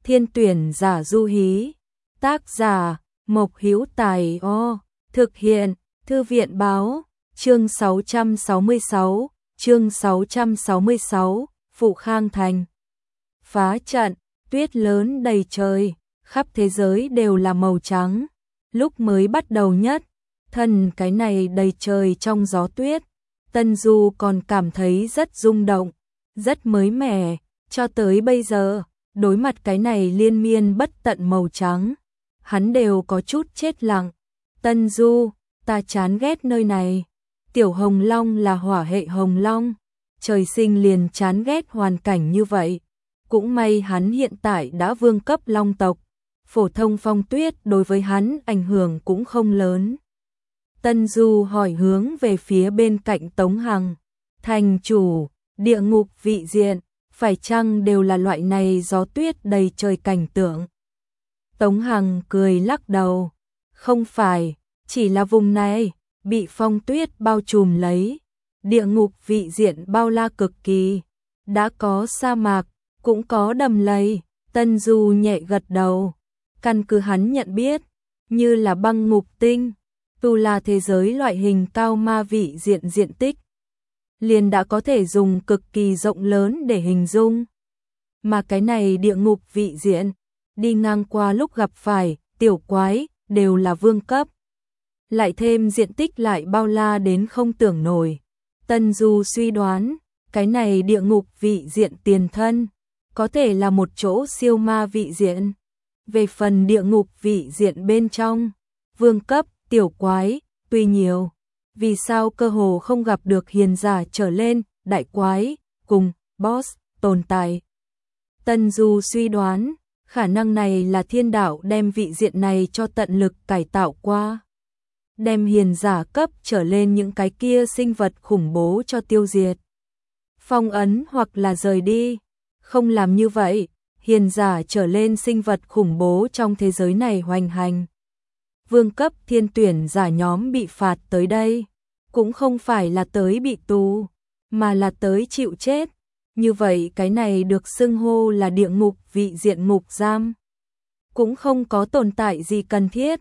Thiên tuyển giả du hí. Tác giả Mộc Hữu Tài. Thực hiện Thư viện báo. Chương 666, Phụ Khang Thành. Phá trận, tuyết lớn đầy trời, khắp thế giới đều là màu trắng. Lúc mới bắt đầu nhất, thân cái này đầy trời trong gió tuyết, Tân Du còn cảm thấy rất rung động, rất mới mẻ, cho tới bây giờ, đối mặt cái này liên miên bất tận màu trắng, hắn đều có chút chết lặng. Tân Du, ta chán ghét nơi này. Tiểu Hồng Long là hỏa hệ Hồng Long, trời sinh liền chán ghét hoàn cảnh như vậy. Cũng may hắn hiện tại đã vương cấp long tộc, phổ thông phong tuyết đối với hắn ảnh hưởng cũng không lớn. Tân Du hỏi hướng về phía bên cạnh Tống Hằng. Thành chủ, địa ngục vị diện, phải chăng đều là loại này gió tuyết đầy trời cảnh tượng? Tống Hằng cười lắc đầu. Không phải, chỉ là vùng này bị phong tuyết bao trùm lấy. Địa ngục vị diện bao la cực kỳ, đã có sa mạc, cũng có đầm lầy. Tân Du nhẹ gật đầu. Căn cứ hắn nhận biết, như là băng ngục tinh, tu la thế giới loại hình cao ma vị diện diện tích, liền đã có thể dùng cực kỳ rộng lớn để hình dung. Mà cái này địa ngục vị diện, đi ngang qua lúc gặp phải tiểu quái đều là vương cấp. Lại thêm diện tích lại bao la đến không tưởng nổi. Tân Du suy đoán, cái này địa ngục vị diện tiền thân, có thể là một chỗ siêu ma vị diện. Về phần địa ngục vị diện bên trong, vương cấp, tiểu quái, tuy nhiều, vì sao cơ hồ không gặp được hiền giả trở lên, đại quái, cùng, boss, tồn tại. Tân Du suy đoán, khả năng này là thiên đạo đem vị diện này cho tận lực cải tạo qua. Đem hiền giả cấp trở lên những cái kia sinh vật khủng bố cho tiêu diệt. Phong ấn hoặc là rời đi. Không làm như vậy, hiền giả trở lên sinh vật khủng bố trong thế giới này hoành hành. Vương cấp thiên tuyển giả nhóm bị phạt tới đây, cũng không phải là tới bị tù, mà là tới chịu chết. Như vậy cái này được xưng hô là địa ngục vị diện ngục giam. Cũng không có tồn tại gì cần thiết.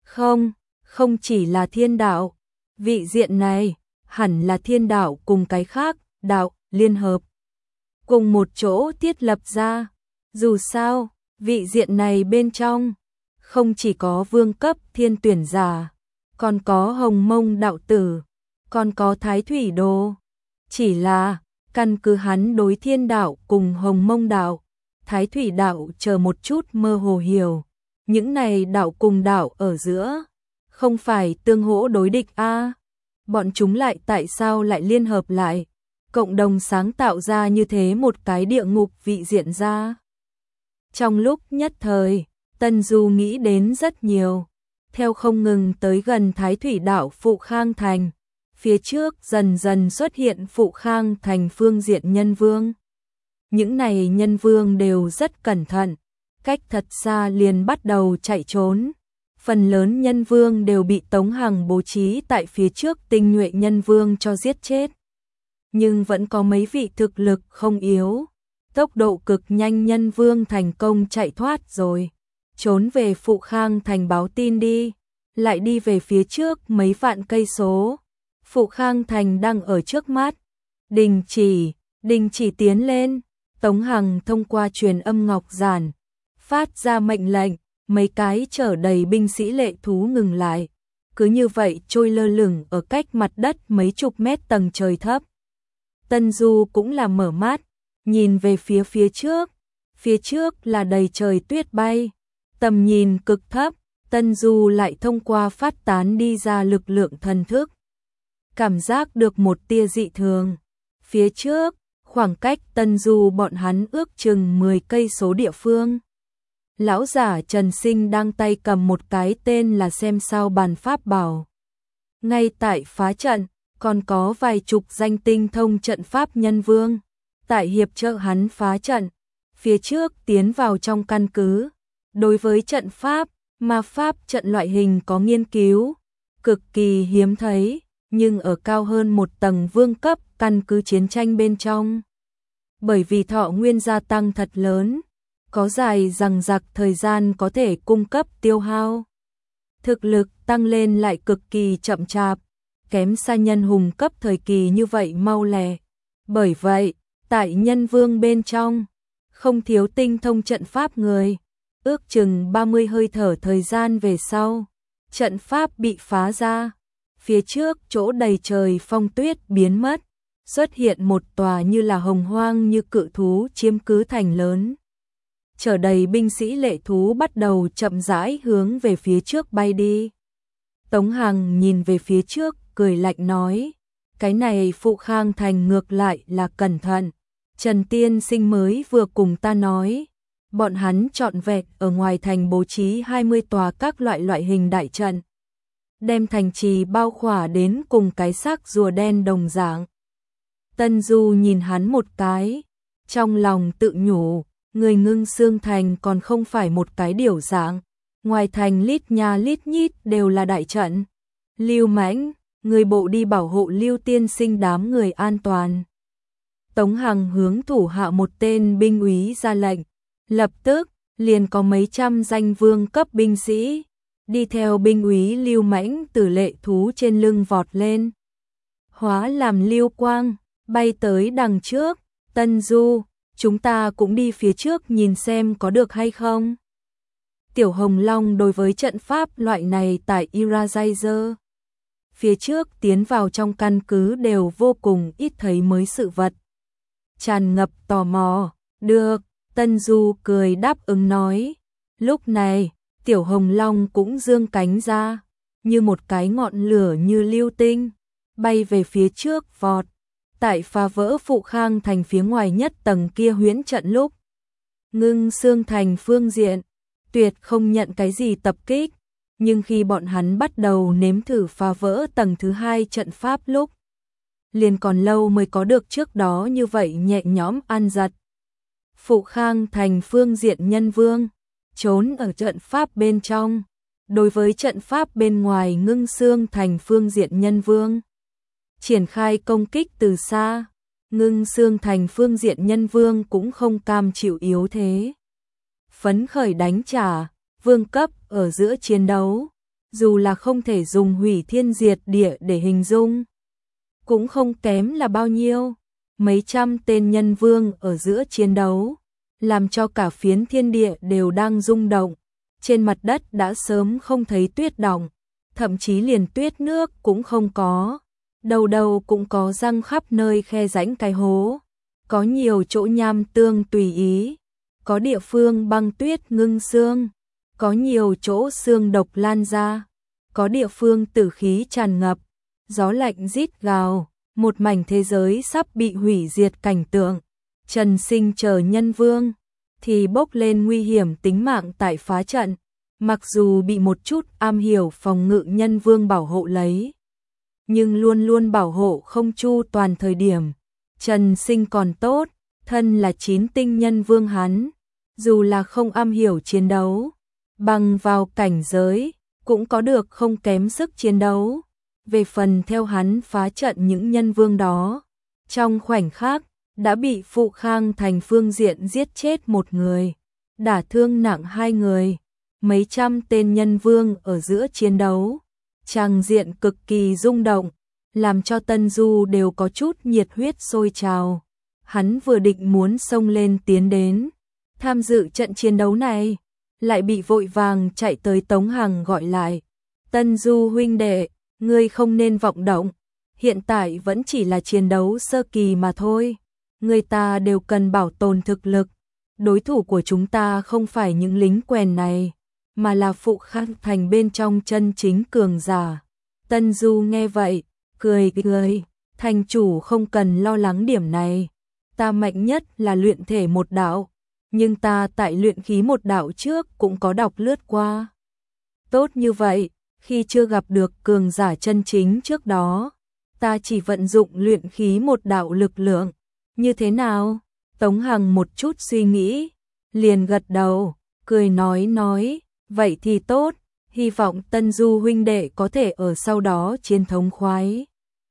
Không chỉ là thiên đạo. Vị diện này, hẳn là thiên đạo cùng cái khác, đạo, liên hợp. Cùng một chỗ thiết lập ra. Dù sao, vị diện này bên trong, không chỉ có vương cấp thiên tuyển giả, còn có hồng mông đạo tử, còn có thái thủy đồ. Chỉ là, căn cứ hắn đối thiên đạo cùng hồng mông đạo, thái thủy đạo chờ một chút mơ hồ hiểu. Những này đạo cùng đạo ở giữa, không phải tương hỗ đối địch a? Bọn chúng lại tại sao lại liên hợp lại, cộng đồng sáng tạo ra như thế một cái địa ngục vị diện ra? Trong lúc nhất thời, Tân Du nghĩ đến rất nhiều, theo không ngừng tới gần Thái Thủy đạo Phụ Khang Thành, phía trước dần dần xuất hiện Phụ Khang Thành phương diện nhân vương. Những này nhân vương đều rất cẩn thận, cách thật xa liền bắt đầu chạy trốn. Phần lớn nhân vương đều bị Tống Hằng bố trí tại phía trước tinh nhuệ nhân vương cho giết chết. Nhưng vẫn có mấy vị thực lực không yếu, tốc độ cực nhanh nhân vương thành công chạy thoát rồi, trốn về Phụ Khang Thành báo tin đi, lại đi về phía trước mấy vạn cây số. Phụ Khang Thành đang ở trước mắt, đình chỉ tiến lên. Tống Hằng thông qua truyền âm ngọc giản, phát ra mệnh lệnh, mấy cái chở đầy binh sĩ lệ thú ngừng lại, cứ như vậy trôi lơ lửng ở cách mặt đất mấy chục mét tầng trời thấp. Tân Du cũng là mở mắt, nhìn về phía trước là đầy trời tuyết bay, tầm nhìn cực thấp. Tân Du lại thông qua phát tán đi ra lực lượng thần thức, cảm giác được một tia dị thường. Phía trước, khoảng cách Tân Du bọn hắn ước chừng 10 cây số địa phương. Lão giả Trần Sinh đang tay cầm một cái tên là xem sao bàn pháp bảo. Ngay tại phá trận, còn có vài chục danh tinh thông trận pháp nhân vương, tại hiệp trợ hắn phá trận. Phía trước tiến vào trong căn cứ, đối với trận pháp, ma pháp trận loại hình có nghiên cứu, cực kỳ hiếm thấy, nhưng ở cao hơn một tầng vương cấp căn cứ chiến tranh bên trong. Bởi vì thọ nguyên gia tăng thật lớn, có dài dằng dặc thời gian có thể cung cấp tiêu hao. Thực lực tăng lên lại cực kỳ chậm chạp, kém xa nhân hùng cấp thời kỳ như vậy mau lẹ. Bởi vậy, tại nhân vương bên trong, không thiếu tinh thông trận pháp người. Ước chừng 30 hơi thở thời gian về sau, trận pháp bị phá ra. Phía trước chỗ đầy trời phong tuyết biến mất, xuất hiện một tòa như là hồng hoang như cự thú chiếm cứ thành lớn. Chở đầy binh sĩ lệ thú bắt đầu chậm rãi hướng về phía trước bay đi. Tống Hằng nhìn về phía trước, cười lạnh nói, cái này Phụ Khang Thành ngược lại là cẩn thận. Trần Tiên Sinh mới vừa cùng ta nói, bọn hắn trọn vẹn ở ngoài thành bố trí 20 tòa các loại hình đại trận, đem thành trì bao khỏa đến cùng cái xác rùa đen đồng dạng. Tân Du nhìn hắn một cái, trong lòng tự nhủ, người Ngưng Xương Thành còn không phải một cái điểu dạng, ngoài thành lít nha lít nhít đều là đại trận. Lưu Mãnh, người bộ đi bảo hộ Lưu Tiên Sinh đám người an toàn. Tống Hằng hướng thủ hạ một tên binh úy ra lệnh, lập tức liền có mấy trăm danh vương cấp binh sĩ đi theo binh úy Lưu Mãnh từ lệ thú trên lưng vọt lên, hóa làm lưu quang, bay tới đằng trước. Tân Du, chúng ta cũng đi phía trước nhìn xem có được hay không. Tiểu Hồng Long đối với trận pháp loại này tại Irajazer phía trước tiến vào trong căn cứ đều vô cùng ít thấy mới sự vật. Tràn ngập tò mò, được, Tân Du cười đáp ứng nói. Lúc này, Tiểu Hồng Long cũng dương cánh ra, như một cái ngọn lửa như lưu tinh, bay về phía trước vọt. Tại phá vỡ Phụ Khang Thành phía ngoài nhất tầng kia huyễn trận lúc, Ngưng Xương Thành phương diện, tuyệt không nhận cái gì tập kích, nhưng khi bọn hắn bắt đầu nếm thử phá vỡ tầng thứ 2 trận pháp lúc, liền còn lâu mới có được trước đó như vậy nhẹ nhõm an giật. Phụ Khang Thành phương diện nhân vương, trốn ở trận pháp bên trong, đối với trận pháp bên ngoài Ngưng Xương Thành phương diện nhân vương, triển khai công kích từ xa. Ngưng Xương Thành phương diện nhân vương cũng không cam chịu yếu thế, phấn khởi đánh trả. Vương cấp ở giữa chiến đấu, dù là không thể dùng hủy thiên diệt địa để hình dung, cũng không kém là bao nhiêu. Mấy trăm tên nhân vương ở giữa chiến đấu, làm cho cả phiến thiên địa đều đang rung động. Trên mặt đất đã sớm không thấy tuyết đọng, thậm chí liền tuyết nước cũng không có. Đầu đầu cũng có răng khắp nơi khe rãnh cái hố, có nhiều chỗ nham tương tùy ý, có địa phương băng tuyết ngưng xương, có nhiều chỗ xương độc lan ra, có địa phương tử khí tràn ngập, gió lạnh rít gào, một mảnh thế giới sắp bị hủy diệt cảnh tượng. Trần Sinh chờ nhân vương thì bốc lên nguy hiểm tính mạng tại phá trận, mặc dù bị một chút am hiểu phòng ngự nhân vương bảo hộ lấy, nhưng luôn luôn bảo hộ không chu toàn thời điểm. Trần Sinh còn tốt, thân là 9 tinh nhân vương hắn, dù là không am hiểu chiến đấu, bằng vào cảnh giới, cũng có được không kém sức chiến đấu. Về phần theo hắn phá trận những nhân vương đó, trong khoảnh khắc, đã bị Phụ Khang Thành phương diện giết chết một người, đả thương nặng 2 người, mấy trăm tên nhân vương ở giữa chiến đấu. Tràng diện cực kỳ rung động, làm cho Tân Du đều có chút nhiệt huyết sôi trào. Hắn vừa định muốn xông lên tiến đến, tham dự trận chiến đấu này, lại bị vội vàng chạy tới Tống Hằng gọi lại. Tân Du huynh đệ, ngươi không nên vọng động, hiện tại vẫn chỉ là chiến đấu sơ kỳ mà thôi. Người ta đều cần bảo tồn thực lực, đối thủ của chúng ta không phải những lính quèn này, mà là Phụ Khang Thành bên trong chân chính cường giả. Tân Du nghe vậy, cười cười, thành chủ không cần lo lắng điểm này, ta mạnh nhất là luyện thể một đạo, nhưng ta tại luyện khí một đạo trước cũng có đọc lướt qua. Tốt như vậy, khi chưa gặp được cường giả chân chính trước đó, ta chỉ vận dụng luyện khí một đạo lực lượng, như thế nào? Tống Hằng một chút suy nghĩ, liền gật đầu, cười nói, vậy thì tốt, hy vọng Tân Du huynh đệ có thể ở sau đó chiến thống khoái.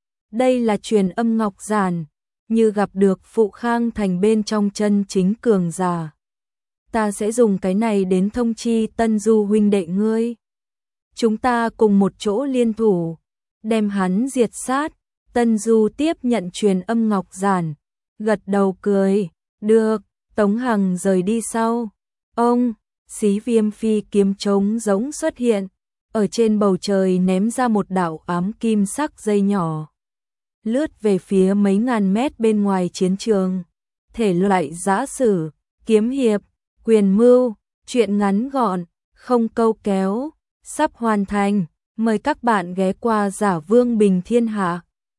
Đây là truyền âm ngọc giản, như gặp được Phụ Khang Thành bên trong chân chính cường giả. ta sẽ dùng cái này đến thông chi Tân Du huynh đệ ngươi. Chúng ta cùng một chỗ liên thủ, đem hắn diệt sát. Tân Du tiếp nhận truyền âm ngọc giản, gật đầu cười, được. Tống Hằng rời đi sau. Ông, Xí Viêm phi kiếm trống giống xuất hiện, ở trên bầu trời ném ra một đạo ám kim sắc dây nhỏ, lướt về phía mấy ngàn mét bên ngoài chiến trường. Thể loại giã sử, kiếm hiệp, quyền mưu, truyện ngắn gọn, không câu kéo, sắp hoàn thành. Mời các bạn ghé qua Giả Vương Bình Thiên Hạ.